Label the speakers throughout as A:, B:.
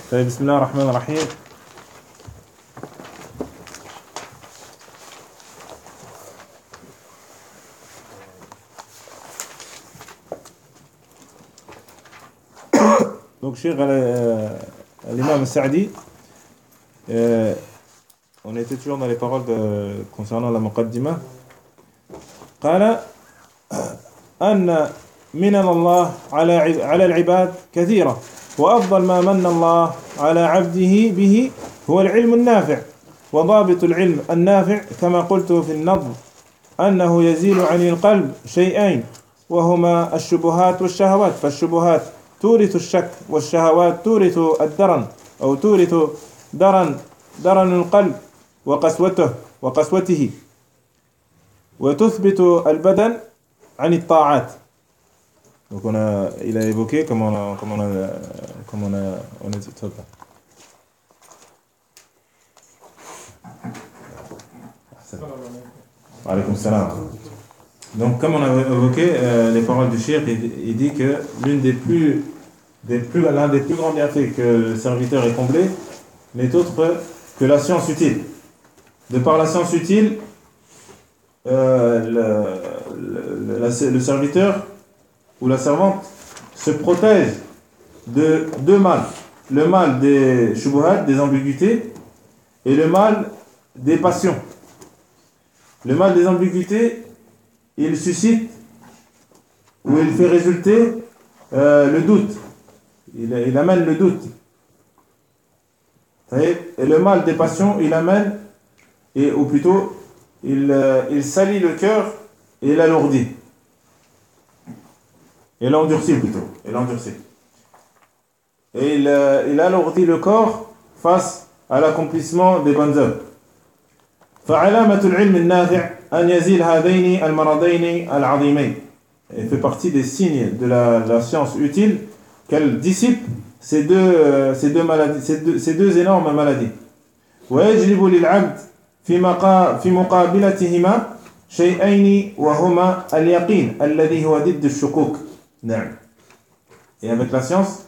A: بسم الله الرحمن الرحيم. Donc, cher l'imam Sa'di, on était toujours dans les paroles concernant la muqaddima. قال أن منن الله على العباد كثيرة وأفضل ما من الله على عبده به هو العلم النافع وضابط العلم النافع كما قلت في النظم أنه يزيل عن القلب شيئين وهما الشبهات والشهوات فالشبهات تورث الشك والشهوات تورث الدرن أو تورث درن القلب وقسوته وتثبت البدن عن الطاعات. Donc il a évoqué comment on est tout ça. Alaykoum salam. Donc comme on a évoqué les paroles du cheikh, il dit que l'un des plus grands bienfaits que le serviteur est comblé n'est autre que la science utile. De par la science utile, le serviteur ou la servante se protège de deux mal. Le mal des shubuhat, des ambiguïtés, et le mal des passions. Le mal des ambiguïtés, il suscite ou il fait résulter le doute. Il amène le doute. Et le mal des passions, il amène, ou plutôt, il salit le cœur et l'alourdit. Et l'endurcit plutôt. Et il alourdit le corps face à l'accomplissement des bonnes œuvres. فعلامة العلم النافع أن يزيل هذين المرضين العظيمين. Il fait partie des signes de la science utile qu'elle dissipe ces deux maladies, ces deux énormes maladies. ويجلب للعبد في مقابلتهما شيئين وهما اليقين الذي هو ضد الشكوك. Et avec la science,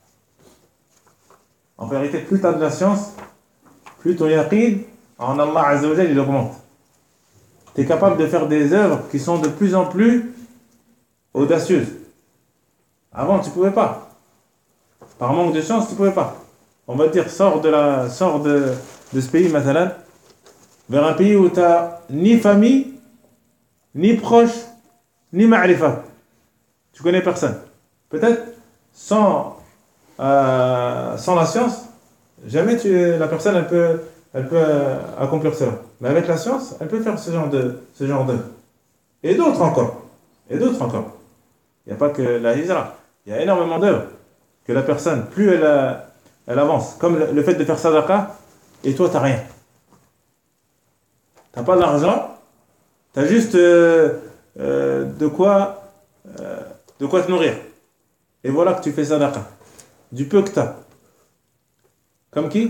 A: en vérité, plus tu as de la science, plus ton yaqin en Allah Azza wa Jal il augmente. Tu es capable de faire des œuvres qui sont de plus en plus audacieuses. Avant, tu ne pouvais pas. Par manque de chance, tu ne pouvais pas. On va te dire, sors de ce pays, mathalan, vers un pays où tu n'as ni famille, ni proche, ni ma'rifa. Tu connais personne. Peut-être sans la science, jamais la personne elle peut accomplir cela. Mais avec la science, elle peut faire ce genre d'œuvre. Et d'autres encore. Il n'y a pas que la hijra. Il y a énormément d'œuvres que la personne, plus elle avance. Comme le fait de faire sadaqa, et toi, tu n'as rien. Tu n'as pas d'argent, tu as juste de quoi te nourrir. Et voilà que tu fais sadaqa. Du peu que tu as. Comme qui?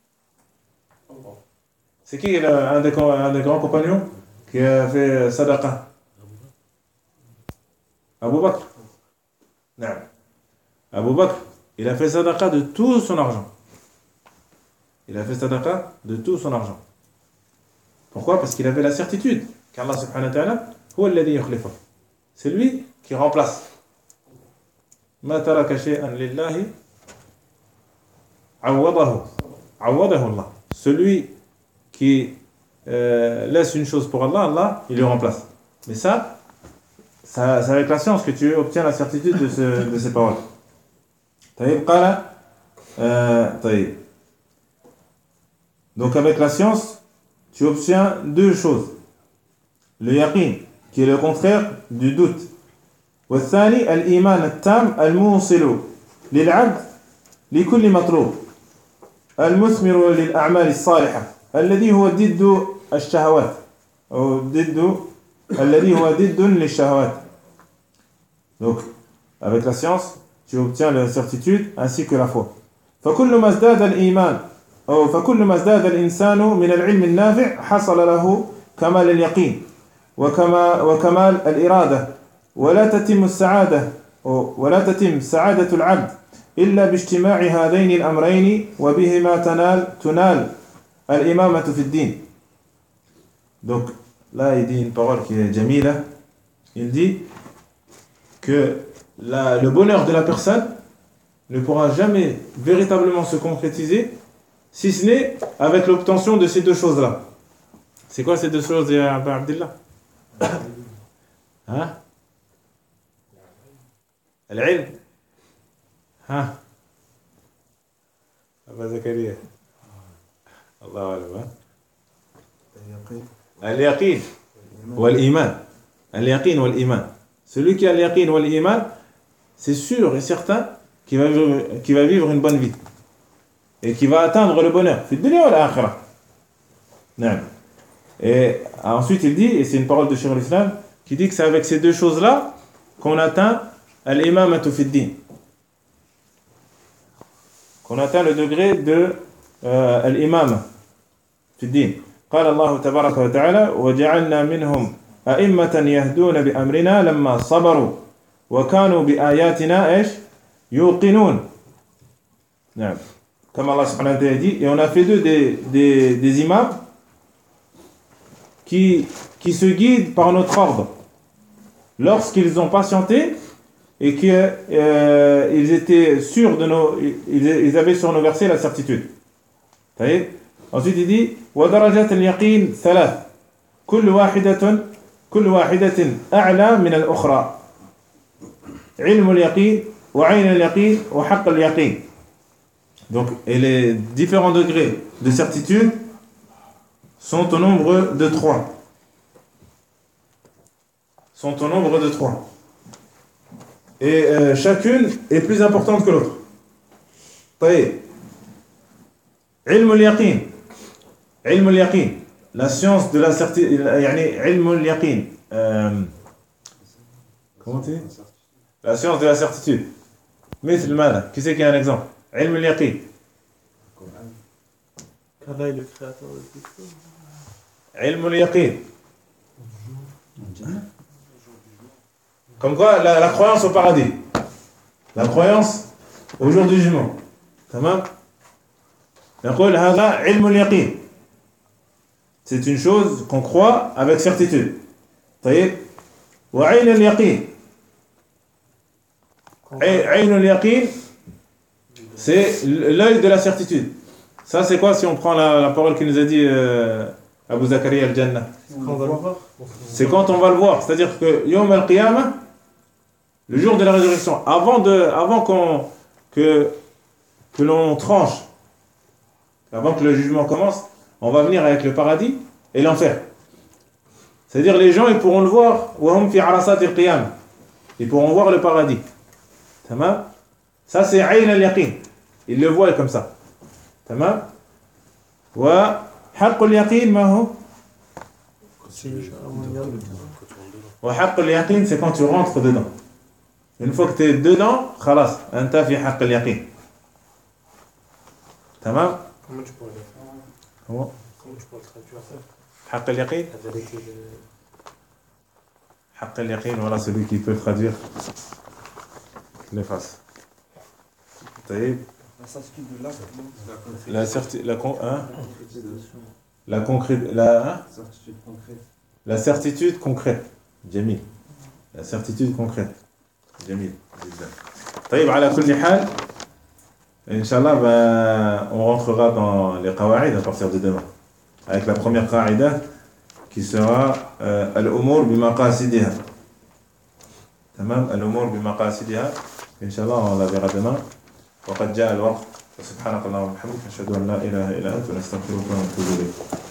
A: C'est qui un des grands compagnons qui a fait sadaqa? Abu Bakr. Non. Abu Bakr, il a fait sadaqa de tout son argent. Pourquoi? Parce qu'il avait la certitude qu'Allah subhanahu wa ta'ala huwa alladhi yukhlifu. C'est lui qui remplace. Ma taraka shay'an lillahi awwadahu Allah. Celui qui laisse une chose pour Allah, Allah, il le remplace. Mais ça c'est avec la science que tu obtiens la certitude de ces paroles. Donc avec la science, tu obtiens deux choses. Le yaqin, qui est le contraire du doute. والثاني الإيمان التام الموصل للعبد لكل مطلوب المثمر للأعمال الصالحة الذي هو ضد الشهوات أو الذي هو ضد للشهوات. Donc avec la science tu obtiens la certitude ainsi que la foi. فكل ما ازداد الإيمان أو فكل ما ازداد الإنسان من العلم النافع حصل له كمال اليقين وكمال الإرادة ولا تتم سعادة العبد إلا باجتماع هذين الأمرين وبهما تنال الإمامة في الدين. Donc là il dit une parole qui est jamila. Il dit que le bonheur de la personne ne pourra jamais véritablement se concrétiser si ce n'est avec l'obtention de ces deux choses-là. C'est quoi ces deux choses, Abdullah? Hein? Al-ilm? Hein? Abba Zakaria? Allah alam. Al-yaqin wal-iman. Al-yaqin wal-iman. Celui qui a al-yaqin wal-iman, c'est sûr et certain qu'il va vivre une bonne vie. Et qui va atteindre le bonheur. Fi dunya wal akhirah. Non. Et ensuite il dit, et c'est une parole de Cheikh al-Islam, qui dit que c'est avec ces deux choses-là qu'on atteint al-imamatu fi din. Qu'on atteint le degré de al-imam fi din. قال الله تبارك وتعالى وجعلنا منهم أئمة يهدون بأمرنا لما صبروا وكانوا بآياتنا إيش يوقنون. نعم. Comme Allah subhanahu wa ta'ala dit, et on a fait d'eux des imams qui se guident par notre ordre lorsqu'ils ont patienté et qu'ils étaient sûrs ils avaient sur nos versets la certitude. Ensuite il dit وَدَرَجَةَ الْيَقِينِ ثَلَاث كُلُّ واحدة أعلى من الأخرى علم اليقين وعين اليقين وحق اليقين. Donc, et les différents degrés de certitude sont au nombre de 3. Et chacune est plus importante que l'autre. علم اليقين. علم اليقين. La science de la certitude. علم اليقين. Comment tu dis? La science de la certitude. مثل ماذا? Qui c'est qui a un exemple? علم اليقين.
B: Allah est le créateur de tout ça.
A: علم اليقين. Comme quoi, la croyance au paradis. La croyance au jour du jugement. Tamam? نقول هذا علم اليقين. C'est une chose qu'on croit avec certitude. طيب. وعين اليقين. عين اليقين. C'est l'œil de la certitude. Ça, c'est quoi si on prend la parole qu'il nous a dit Abu Zakaria al-Jannah? C'est quand on va le voir. C'est-à-dire que Yawm al-Qiyamah, le jour de la résurrection, avant que l'on tranche, avant que le jugement commence, on va venir avec le paradis et l'enfer. C'est-à-dire les gens, ils pourront le voir. وَهُمْ فِي عَرَصَاتِ الْقِيَامَةِ. Ils pourront voir le paradis. Tamam? Ça, c'est Ayn al-Yaqin. Ils le voient comme ça. Tamam? Wa haqq al-Yaqin, ma hu? Wa haqq al-Yaqin, c'est quand tu rentres dedans. Une fois que tu es dedans, khalas, anta fi haqq al-Yaqin. Tamam?
B: Comment tu pourrais le faire?
A: Comment
B: tu pourrais le traduire ça?
A: Haqq al-Yaqin?
B: La vérité de...
A: Haqq al-Yaqin, voilà celui qui peut traduire. Le fasse. طيب. La certitude concrète. جميل. La certitude concrète. جميل جدا. طيب على كل حال Inch'Allah, on rentrera dans les qawa'id à partir de demain. Avec la première qa'ida qui sera al-umur bimaqasidiha. Tamam, al-umur bimaqasidiha. Inch'Allah, on la verra demain. وقد جاء الوقت. سبحانك اللهم وبحمدك نشهد أن لا إله إلا أنت ونستغفرك ونتوب إليك.